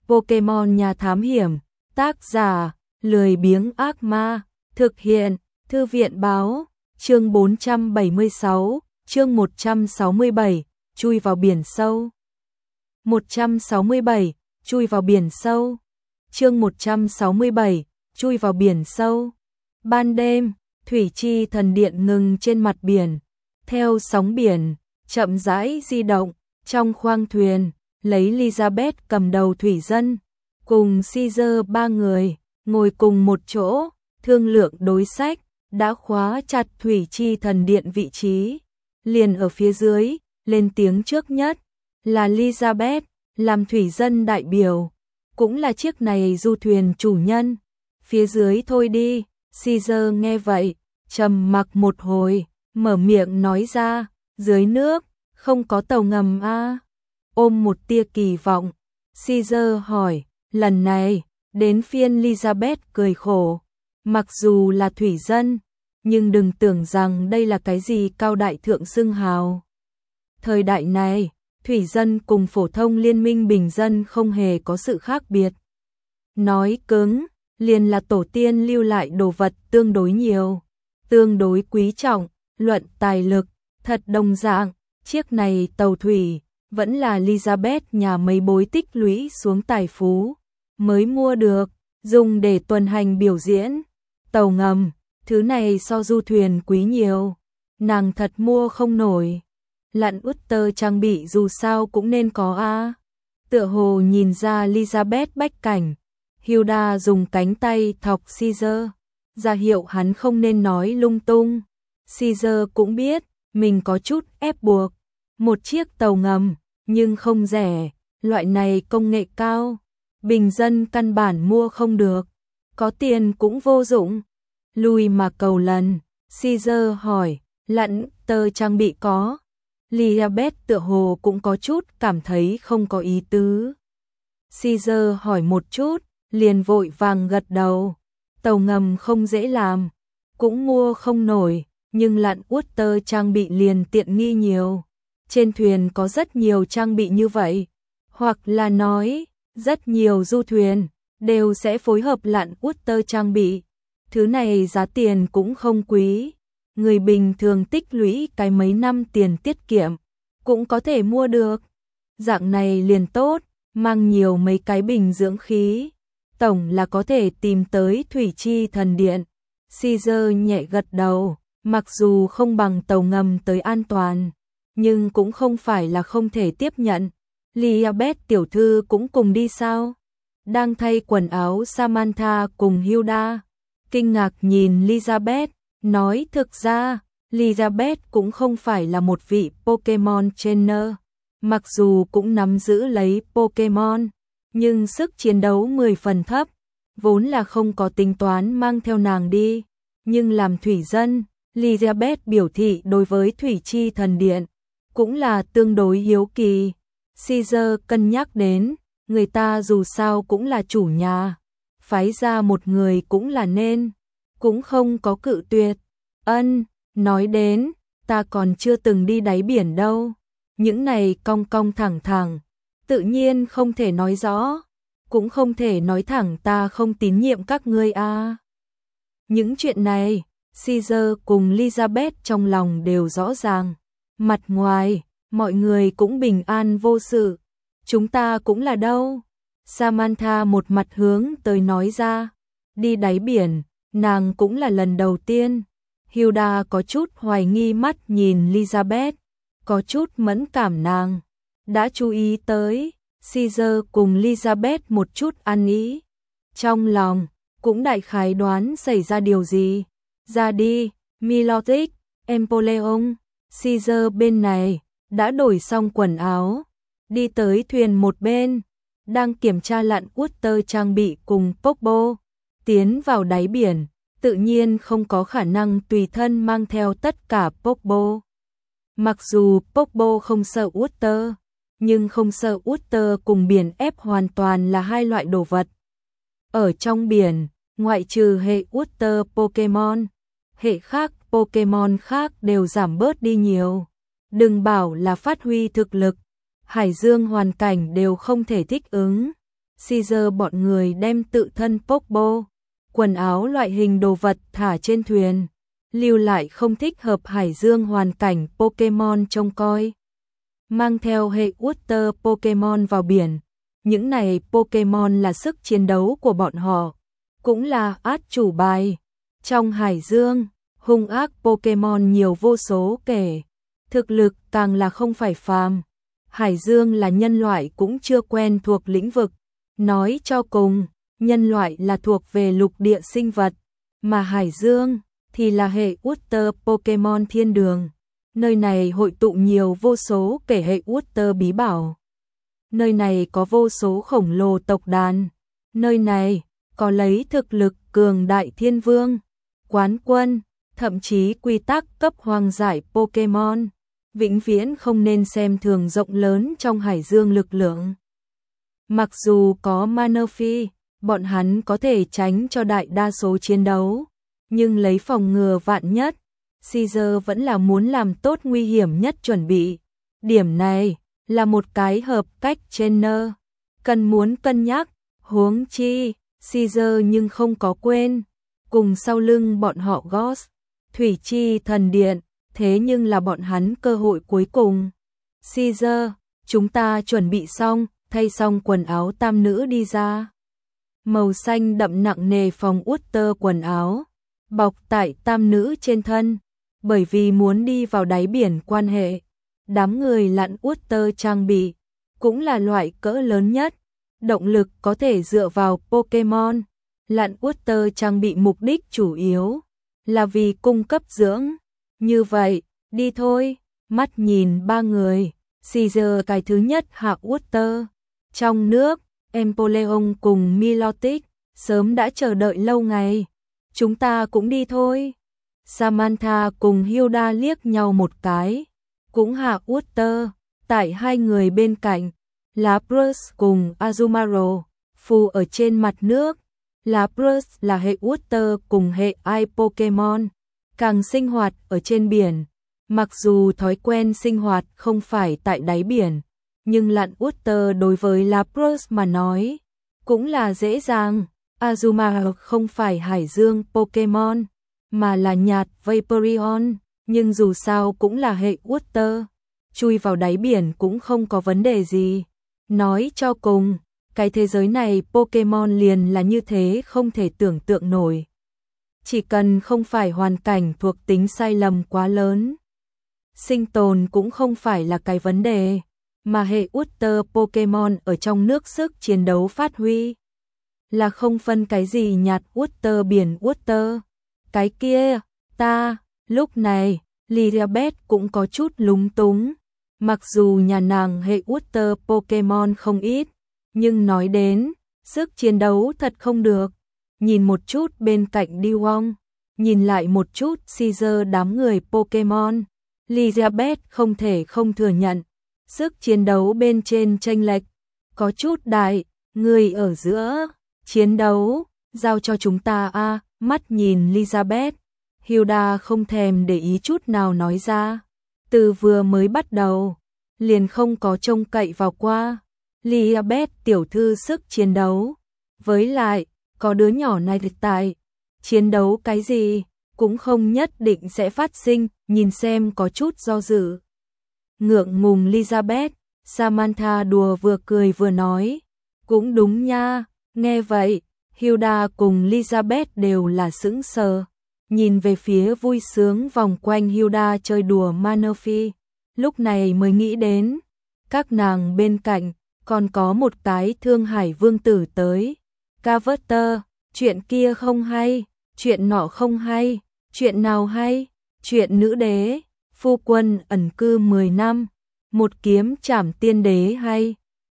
Pokemon nhà thám hiểm, tác giả, lười biếng ác ma, thực hiện, thư viện báo, chương 476, chương 167, chui vào biển sâu. 167, chui vào biển sâu. Chương 167, chui vào biển sâu. Ban đêm, thủy chi thần điện ngừng trên mặt biển, theo sóng biển, chậm rãi di động, trong khoang thuyền, lấy Elizabeth cầm đầu thủy dân, cùng Caesar ba người, ngồi cùng một chỗ, thương lượng đối sách, đã khóa chặt thủy chi thần điện vị trí. Liền ở phía dưới, lên tiếng trước nhất, là Elizabeth, làm thủy dân đại biểu, cũng là chiếc này du thuyền chủ nhân. Phía dưới thôi đi, Caesar nghe vậy, trầm mặc một hồi, mở miệng nói ra, dưới nước, không có tàu ngầm a. Ôm một tia kỳ vọng, Caesar hỏi, lần này, đến phiên Elizabeth cười khổ, mặc dù là thủy dân, nhưng đừng tưởng rằng đây là cái gì cao đại thượng xưng hào. Thời đại này, thủy dân cùng phổ thông liên minh bình dân không hề có sự khác biệt. Nói cứng, liền là tổ tiên lưu lại đồ vật tương đối nhiều, tương đối quý trọng, luận tài lực, thật đồng dạng, chiếc này tàu thủy, vẫn là Elizabeth nhà mấy bối tích lũy xuống tài phú, mới mua được, dùng để tuần hành biểu diễn. Tàu ngầm, thứ này so du thuyền quý nhiều, nàng thật mua không nổi. Lặn Utter trang bị dù sao cũng nên có a. Tựa hồ nhìn ra Elizabeth bách cảnh, Hilda dùng cánh tay thọc Caesar, ra hiệu hắn không nên nói lung tung. Caesar cũng biết, mình có chút ép buộc. Một chiếc tàu ngầm, nhưng không rẻ, loại này công nghệ cao, bình dân căn bản mua không được, có tiền cũng vô dụng. Lùi mà cầu lần, Caesar hỏi, lặn tơ trang bị có. Elizabeth tựa hồ cũng có chút cảm thấy không có ý tứ. Caesar hỏi một chút, liền vội vàng gật đầu. Tàu ngầm không dễ làm, cũng mua không nổi, nhưng lặn Utter trang bị liền tiện nghi nhiều. Trên thuyền có rất nhiều trang bị như vậy, hoặc là nói, rất nhiều du thuyền đều sẽ phối hợp lặn Utter trang bị. Thứ này giá tiền cũng không quý, người bình thường tích lũy cái mấy năm tiền tiết kiệm cũng có thể mua được. Dạng này liền tốt, mang nhiều mấy cái bình dưỡng khí, tổng là có thể tìm tới thủy chi thần điện. Caesar nhẹ gật đầu, mặc dù không bằng tàu ngầm tới an toàn, nhưng cũng không phải là không thể tiếp nhận. Elizabeth tiểu thư cũng cùng đi sao? Đang thay quần áo Samantha cùng Hilda kinh ngạc nhìn Elizabeth, nói thực ra, Elizabeth cũng không phải là một vị Pokemon trainer, mặc dù cũng nắm giữ lấy Pokemon, nhưng sức chiến đấu 10 phần thấp, vốn là không có tính toán mang theo nàng đi, nhưng làm thủy dân, Elizabeth biểu thị đối với thủy chi thần điện, cũng là tương đối hiếu kỳ. Caesar cân nhắc đến, người ta dù sao cũng là chủ nhà, phái ra một người cũng là nên, cũng không có cự tuyệt. Ân, nói đến, ta còn chưa từng đi đáy biển đâu, những này cong cong thẳng thẳng, tự nhiên không thể nói rõ, cũng không thể nói thẳng ta không tín nhiệm các ngươi a. Những chuyện này, Caesar cùng Elizabeth trong lòng đều rõ ràng, mặt ngoài, mọi người cũng bình an vô sự, chúng ta cũng là đâu. Samantha một mặt hướng tới nói ra, đi đáy biển, nàng cũng là lần đầu tiên. Hilda có chút hoài nghi mắt nhìn Elizabeth, có chút mẫn cảm nàng. Đã chú ý tới, Caesar cùng Elizabeth một chút ăn ý. Trong lòng, cũng đại khái đoán xảy ra điều gì. Ra đi, Milotic, Empoleon, Caesar bên này, đã đổi xong quần áo. Đi tới thuyền một bên, đang kiểm tra lặn Utter trang bị cùng Pogbo. Tiến vào đáy biển, tự nhiên không có khả năng tùy thân mang theo tất cả Pogbo. Mặc dù Pogbo không sợ Utter, nhưng không sợ Utter cùng biển ép hoàn toàn là hai loại đồ vật. Ở trong biển, ngoại trừ hệ Utter Pokemon, hệ khác Pokemon khác đều giảm bớt đi nhiều. Đừng bảo là phát huy thực lực, hải dương hoàn cảnh đều không thể thích ứng. Caesar bọn người đem tự thân Pokeball, quần áo loại hình đồ vật thả trên thuyền, lưu lại không thích hợp hải dương hoàn cảnh Pokemon trông coi. Mang theo hệ Water Pokemon vào biển, những này Pokemon là sức chiến đấu của bọn họ, cũng là át chủ bài. Trong hải dương, hung ác Pokemon nhiều vô số kể, thực lực càng là không phải phàm. Hải dương là nhân loại cũng chưa quen thuộc lĩnh vực, nói cho cùng, nhân loại là thuộc về lục địa sinh vật, mà hải dương thì là hệ Water Pokemon thiên đường. Nơi này hội tụ nhiều vô số kể hệ Water bí bảo. Nơi này có vô số khổng lồ tộc đàn. Nơi này có lấy thực lực cường đại thiên vương, quán quân, thậm chí quy tắc cấp hoàng giải Pokemon. Vĩnh viễn không nên xem thường rộng lớn trong hải dương lực lượng. Mặc dù có Manaphy, bọn hắn có thể tránh cho đại đa số chiến đấu, nhưng lấy phòng ngừa vạn nhất, Caesar vẫn là muốn làm tốt nguy hiểm nhất chuẩn bị. Điểm này là một cái hợp cách trainer cần muốn cân nhắc, huống chi Caesar nhưng không có quên cùng sau lưng bọn họ Ghost, Thủy Chi Thần Điện, thế nhưng là bọn hắn cơ hội cuối cùng. Caesar, chúng ta chuẩn bị xong, thay xong quần áo tam nữ đi ra. Màu xanh đậm nặng nề phòng Water quần áo, bọc tại tam nữ trên thân, bởi vì muốn đi vào đáy biển quan hệ. Đám người lặn Water trang bị, cũng là loại cỡ lớn nhất, động lực có thể dựa vào Pokemon. Lặn Water trang bị mục đích chủ yếu là vì cung cấp dưỡng. Như vậy, đi thôi, mắt nhìn ba người, Caesar cái thứ nhất hạ Water. Trong nước, Empoleon cùng Milotic sớm đã chờ đợi lâu ngày. Chúng ta cũng đi thôi. Samantha cùng Hilda liếc nhau một cái, cũng hạ Water. Tại hai người bên cạnh, Lapras cùng Azumarill phù ở trên mặt nước. Lapras là hệ Water cùng hệ Ice Pokemon, càng sinh hoạt ở trên biển. Mặc dù thói quen sinh hoạt không phải tại đáy biển, nhưng lặn Water đối với Lapras mà nói cũng là dễ dàng. Azumarill không phải hải dương Pokemon, mà là nhạt Vaporeon, nhưng dù sao cũng là hệ Water, chui vào đáy biển cũng không có vấn đề gì. Nói cho cùng, cái thế giới này Pokemon liền là như thế, không thể tưởng tượng nổi. Chỉ cần không phải hoàn cảnh thuộc tính sai lầm quá lớn, sinh tồn cũng không phải là cái vấn đề, mà hệ Water Pokemon ở trong nước sức chiến đấu phát huy là không phân cái gì nhạt Water biển Water. Cái kia, lúc này, Elizabeth cũng có chút lúng túng. Mặc dù nhà nàng hệ Water Pokemon không ít, nhưng nói đến, sức chiến đấu thật không được. Nhìn một chút bên cạnh Dewong, nhìn lại một chút Caesar đám người Pokemon, Elizabeth không thể không thừa nhận. Sức chiến đấu bên trên chênh lệch, có chút đại, người ở giữa, chiến đấu, giao cho chúng ta a. Mắt nhìn Elizabeth, Hilda không thèm để ý chút nào nói ra. Từ vừa mới bắt đầu, liền không có trông cậy vào qua. Elizabeth tiểu thư sức chiến đấu. Với lại, có đứa nhỏ này tại, chiến đấu cái gì, cũng không nhất định sẽ phát sinh, nhìn xem có chút do dự. Ngượng ngùng Elizabeth, Samantha đùa vừa cười vừa nói. Cũng đúng nha, nghe vậy, Hilda cùng Elizabeth đều là sững sờ. Nhìn về phía vui sướng vòng quanh Hilda chơi đùa Manaphy, lúc này mới nghĩ đến, các nàng bên cạnh, còn có một cái Thương Hải Vương tử tới. Carver, chuyện kia không hay, chuyện nọ không hay, chuyện nào hay, chuyện nữ đế, phu quân ẩn cư 10 năm, một kiếm trảm tiên đế hay.